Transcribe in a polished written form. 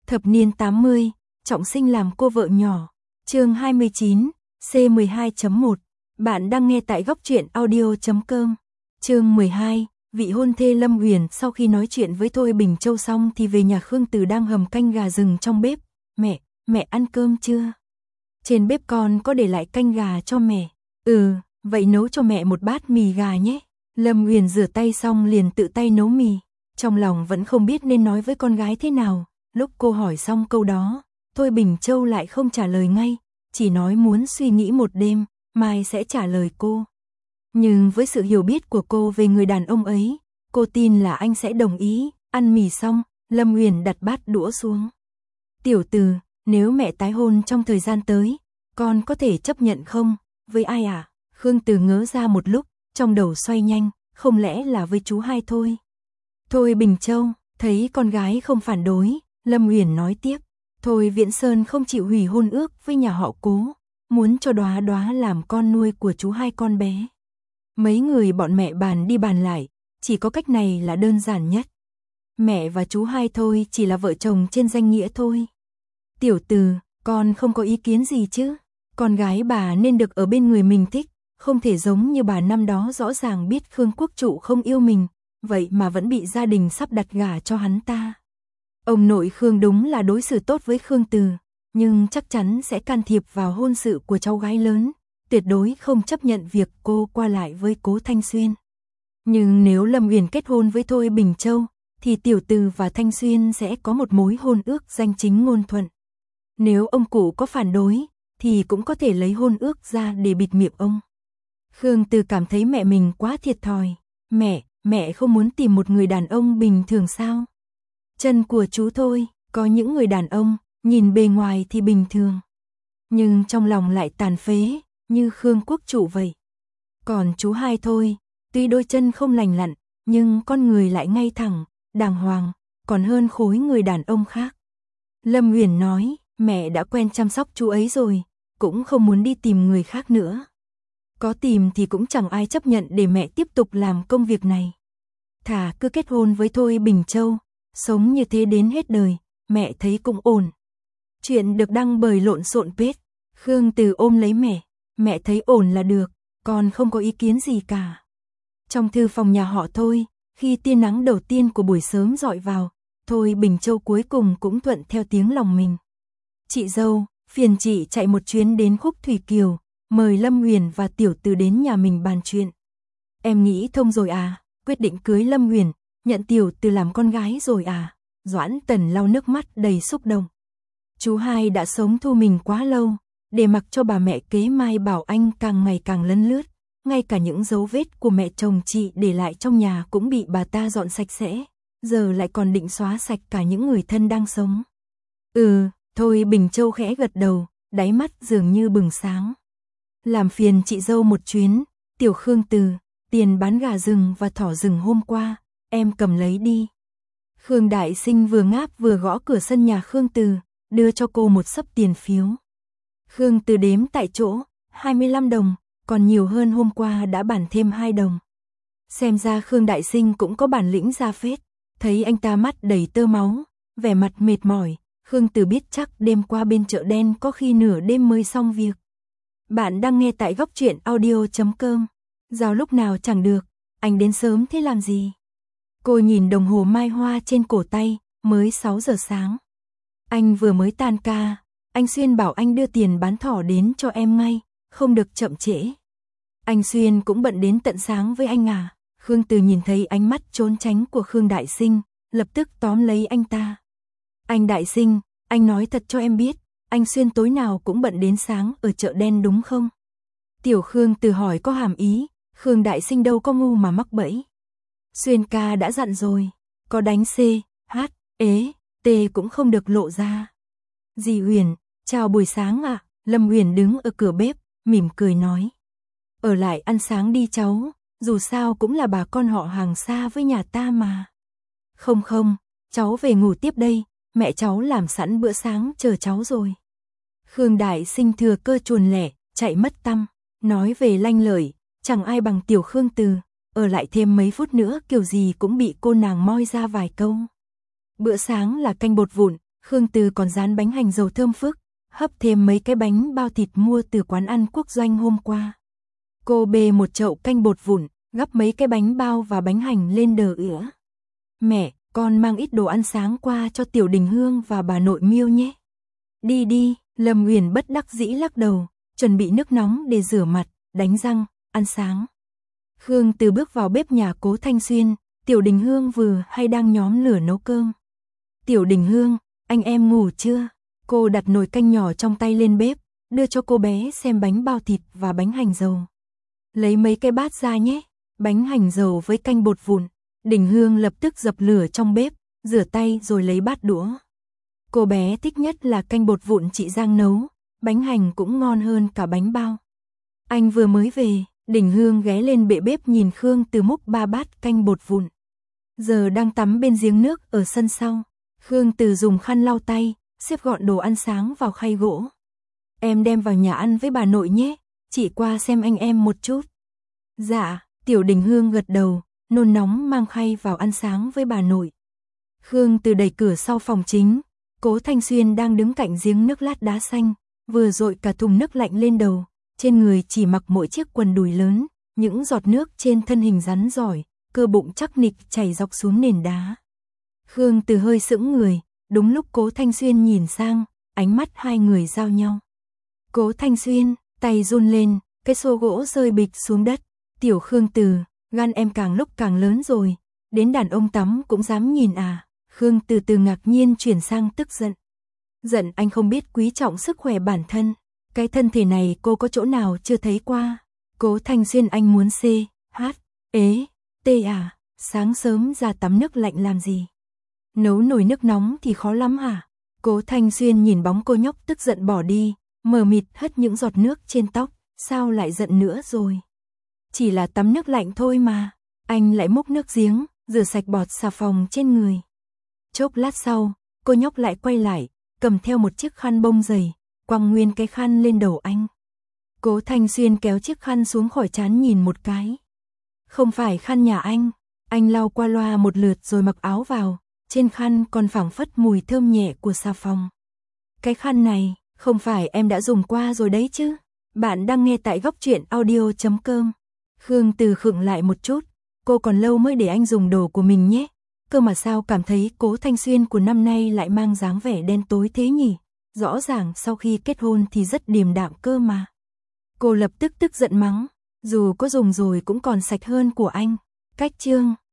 Thập niên 80, trọng sinh làm cô vợ nhỏ. Chương 29, C12.1. Bạn đang nghe tại góc truyện audio.com. Chương 12, vị hôn thê Lâm Uyển sau khi nói chuyện với Thôi Bình Châu xong thì về nhà Khương Từ đang hầm canh gà rừng trong bếp. Mẹ ăn cơm chưa? Trên bếp con có để lại canh gà cho mẹ. Vậy nấu cho mẹ một bát mì gà nhé. Lâm Uyển rửa tay xong liền tự tay nấu mì. Trong lòng vẫn không biết nên nói với con gái thế nào. Lúc cô hỏi xong câu đó, Thôi Bình Châu lại không trả lời ngay, chỉ nói muốn suy nghĩ một đêm, mai sẽ trả lời cô. Nhưng với sự hiểu biết của cô về người đàn ông ấy, cô tin là anh sẽ đồng ý. Ăn mì xong, Lâm Uyển đặt bát đũa xuống. Tiểu Từ, nếu mẹ tái hôn trong thời gian tới, con có thể chấp nhận không? Với ai à? Khương Từ ngớ ra một lúc, trong đầu xoay nhanh, không lẽ là với chú hai thôi? Thôi Bình Châu, thấy con gái không phản đối, Lâm Uyển nói tiếp. Thôi Viễn Sơn không chịu hủy hôn ước với nhà họ Cố, muốn cho Đóa Đóa làm con nuôi của chú hai con bé. Mấy người bọn mẹ bàn đi bàn lại, chỉ có cách này là đơn giản nhất. Mẹ và chú hai Thôi chỉ là vợ chồng trên danh nghĩa thôi. Tiểu Từ, con không có ý kiến gì chứ? Con gái bà nên được ở bên người mình thích, không thể giống như bà năm đó rõ ràng biết Khương Quốc Trụ không yêu mình, vậy mà vẫn bị gia đình sắp đặt gả cho hắn ta. Ông nội Khương đúng là đối xử tốt với Khương Từ, nhưng chắc chắn sẽ can thiệp vào hôn sự của cháu gái lớn, tuyệt đối không chấp nhận việc cô qua lại với Cố Thanh Xuyên. Nhưng nếu Lâm Uyển kết hôn với Thôi Bình Châu, thì Tiểu Từ và Thanh Xuyên sẽ có một mối hôn ước danh chính ngôn thuận. Nếu ông cụ có phản đối, thì cũng có thể lấy hôn ước ra để bịt miệng ông. Khương Từ cảm thấy mẹ mình quá thiệt thòi. Mẹ không muốn tìm một người đàn ông bình thường sao? Chân của chú thôi, có những người đàn ông, nhìn bề ngoài thì bình thường, nhưng trong lòng lại tàn phế, như Khương Quốc Trụ vậy. Còn chú hai Thôi, tuy đôi chân không lành lặn, nhưng con người lại ngay thẳng, đàng hoàng, còn hơn khối người đàn ông khác. Lâm Uyển nói, mẹ đã quen chăm sóc chú ấy rồi, cũng không muốn đi tìm người khác nữa. Có tìm thì cũng chẳng ai chấp nhận để mẹ tiếp tục làm công việc này. Thà cứ kết hôn với Thôi Bình Châu, sống như thế đến hết đời, mẹ thấy cũng ổn. Chuyện được đăng bởi Lộn Xộn Page. Khương Từ ôm lấy mẹ thấy ổn là được, con không có ý kiến gì cả. Trong thư phòng nhà họ Thôi, khi tia nắng đầu tiên của buổi sớm dọi vào, Thôi Bình Châu cuối cùng cũng thuận theo tiếng lòng mình. Chị dâu, phiền chị chạy một chuyến đến Khúc Thủy Kiều, mời Lâm Uyển và Tiểu Từ đến nhà mình bàn chuyện. Em nghĩ thông rồi à, quyết định cưới Lâm Uyển, nhận Tiểu Từ làm con gái rồi à? Doãn Tần lau nước mắt đầy xúc động. Chú hai đã sống thu mình quá lâu, để mặc cho bà mẹ kế Mai Bảo Anh càng ngày càng lấn lướt, ngay cả những dấu vết của mẹ chồng chị để lại trong nhà cũng bị bà ta dọn sạch sẽ, giờ lại còn định xóa sạch cả những người thân đang sống. Thôi Bình Châu khẽ gật đầu, đáy mắt dường như bừng sáng. Làm phiền chị dâu một chuyến, Tiểu Khương Từ, tiền bán gà rừng và thỏ rừng hôm qua, em cầm lấy đi. Khương Đại Sinh vừa ngáp vừa gõ cửa sân nhà Khương Từ, đưa cho cô một xấp tiền phiếu. Khương Từ đếm tại chỗ, 25 đồng, còn nhiều hơn hôm qua đã bản thêm 2 đồng. Xem ra Khương Đại Sinh cũng có bản lĩnh ra phết, thấy anh ta mắt đầy tơ máu, vẻ mặt mệt mỏi, Khương Từ biết chắc đêm qua bên chợ đen có khi nửa đêm mới xong việc. Bạn đang nghe tại góc truyện audio.com. Giao lúc nào chẳng được, anh đến sớm thế làm gì? Cô nhìn đồng hồ mai hoa trên cổ tay, mới 6 giờ sáng. Anh vừa mới tan ca, anh Xuyên bảo anh đưa tiền bán thỏ đến cho em ngay, không được chậm trễ. Anh Xuyên cũng bận đến tận sáng với anh à? Khương Từ nhìn thấy ánh mắt trốn tránh của Khương Đại Sinh, lập tức tóm lấy anh ta. Anh Đại Sinh, anh nói thật cho em biết, anh Xuyên tối nào cũng bận đến sáng ở chợ đen đúng không? Tiểu Khương Từ hỏi có hàm ý, Khương Đại Sinh đâu có ngu mà mắc bẫy. Xuyên ca đã dặn rồi, có đánh C, H, ế, T cũng không được lộ ra. Dì Uyển, chào buổi sáng ạ. Lâm Uyển đứng ở cửa bếp, mỉm cười nói. Ở lại ăn sáng đi cháu, dù sao cũng là bà con họ hàng xa với nhà ta mà. Không, cháu về ngủ tiếp đây, mẹ cháu làm sẵn bữa sáng chờ cháu rồi. Khương Đại Sinh thừa cơ chuồn lẻ, chạy mất tăm, nói về lanh lợi, chẳng ai bằng Tiểu Khương Từ, ở lại thêm mấy phút nữa kiểu gì cũng bị cô nàng moi ra vài câu. Bữa sáng là canh bột vụn, Khương Từ còn rán bánh hành dầu thơm phức, hấp thêm mấy cái bánh bao thịt mua từ quán ăn quốc doanh hôm qua. Cô bê một chậu canh bột vụn, gắp mấy cái bánh bao và bánh hành lên đờ ửa. Mẹ, con mang ít đồ ăn sáng qua cho Tiểu Đình Hương và bà nội Miêu nhé. Đi đi, Lâm Uyển bất đắc dĩ lắc đầu, chuẩn bị nước nóng để rửa mặt, đánh răng, ăn sáng. Khương Từ bước vào bếp nhà Cố Thanh Xuyên, Tiểu Đình Hương vừa hay đang nhóm lửa nấu cơm. Tiểu Đình Hương, anh em ngủ chưa? Cô đặt nồi canh nhỏ trong tay lên bếp, đưa cho cô bé xem bánh bao thịt và bánh hành dầu. Lấy mấy cái bát ra nhé, bánh hành dầu với canh bột vụn. Đình Hương lập tức dập lửa trong bếp, rửa tay rồi lấy bát đũa. Cô bé thích nhất là canh bột vụn chị Giang nấu, bánh hành cũng ngon hơn cả bánh bao. Anh vừa mới về, Đình Hương ghé lên bệ bếp nhìn Khương Từ múc 3 bát canh bột vụn. Giờ đang tắm bên giếng nước ở sân sau. Khương Từ dùng khăn lau tay, xếp gọn đồ ăn sáng vào khay gỗ. Em đem vào nhà ăn với bà nội nhé, chị qua xem anh em một chút. Dạ, Tiểu Đình Hương gật đầu, nôn nóng mang khay vào ăn sáng với bà nội. Khương Từ đẩy cửa sau phòng chính, Cố Thanh Xuyên đang đứng cạnh giếng nước lát đá xanh, vừa dội cả thùng nước lạnh lên đầu, trên người chỉ mặc mỗi chiếc quần đùi lớn, những giọt nước trên thân hình rắn giỏi, cơ bụng chắc nịch chảy dọc xuống nền đá. Khương Từ hơi sững người, đúng lúc Cố Thanh Xuyên nhìn sang, ánh mắt hai người giao nhau. Cố Thanh Xuyên, tay run lên, cái xô gỗ rơi bịch xuống đất. Tiểu Khương Từ, gan em càng lúc càng lớn rồi, đến đàn ông tắm cũng dám nhìn à? Khương Từ từ ngạc nhiên chuyển sang tức giận. Giận anh không biết quý trọng sức khỏe bản thân, cái thân thể này cô có chỗ nào chưa thấy qua. Cố Thanh Xuyên, anh muốn à? Sáng sớm ra tắm nước lạnh làm gì? Nấu nồi nước nóng thì khó lắm hả? Cố Thanh Xuyên nhìn bóng cô nhóc tức giận bỏ đi, mờ mịt hất những giọt nước trên tóc, sao lại giận nữa rồi? Chỉ là tắm nước lạnh thôi mà. Anh lại múc nước giếng, rửa sạch bọt xà phòng trên người. Chốc lát sau, cô nhóc lại quay lại, cầm theo một chiếc khăn bông dày, quăng nguyên cái khăn lên đầu anh. Cố Thanh Xuyên kéo chiếc khăn xuống khỏi trán nhìn một cái. Không phải khăn nhà anh lau qua loa một lượt rồi mặc áo vào, trên khăn còn phảng phất mùi thơm nhẹ của xà phòng. Cái khăn này, không phải em đã dùng qua rồi đấy chứ? Bạn đang nghe tại goctruyện.audio.com. Khương Từ khựng lại một chút, cô còn lâu mới để anh dùng đồ của mình nhé. Cơ mà sao cảm thấy Cố Thanh Xuyên của năm nay lại mang dáng vẻ đen tối thế nhỉ? Rõ ràng sau khi kết hôn thì rất điềm đạm cơ mà. Cô lập tức tức giận mắng, dù có dùng rồi cũng còn sạch hơn của anh. Cách chương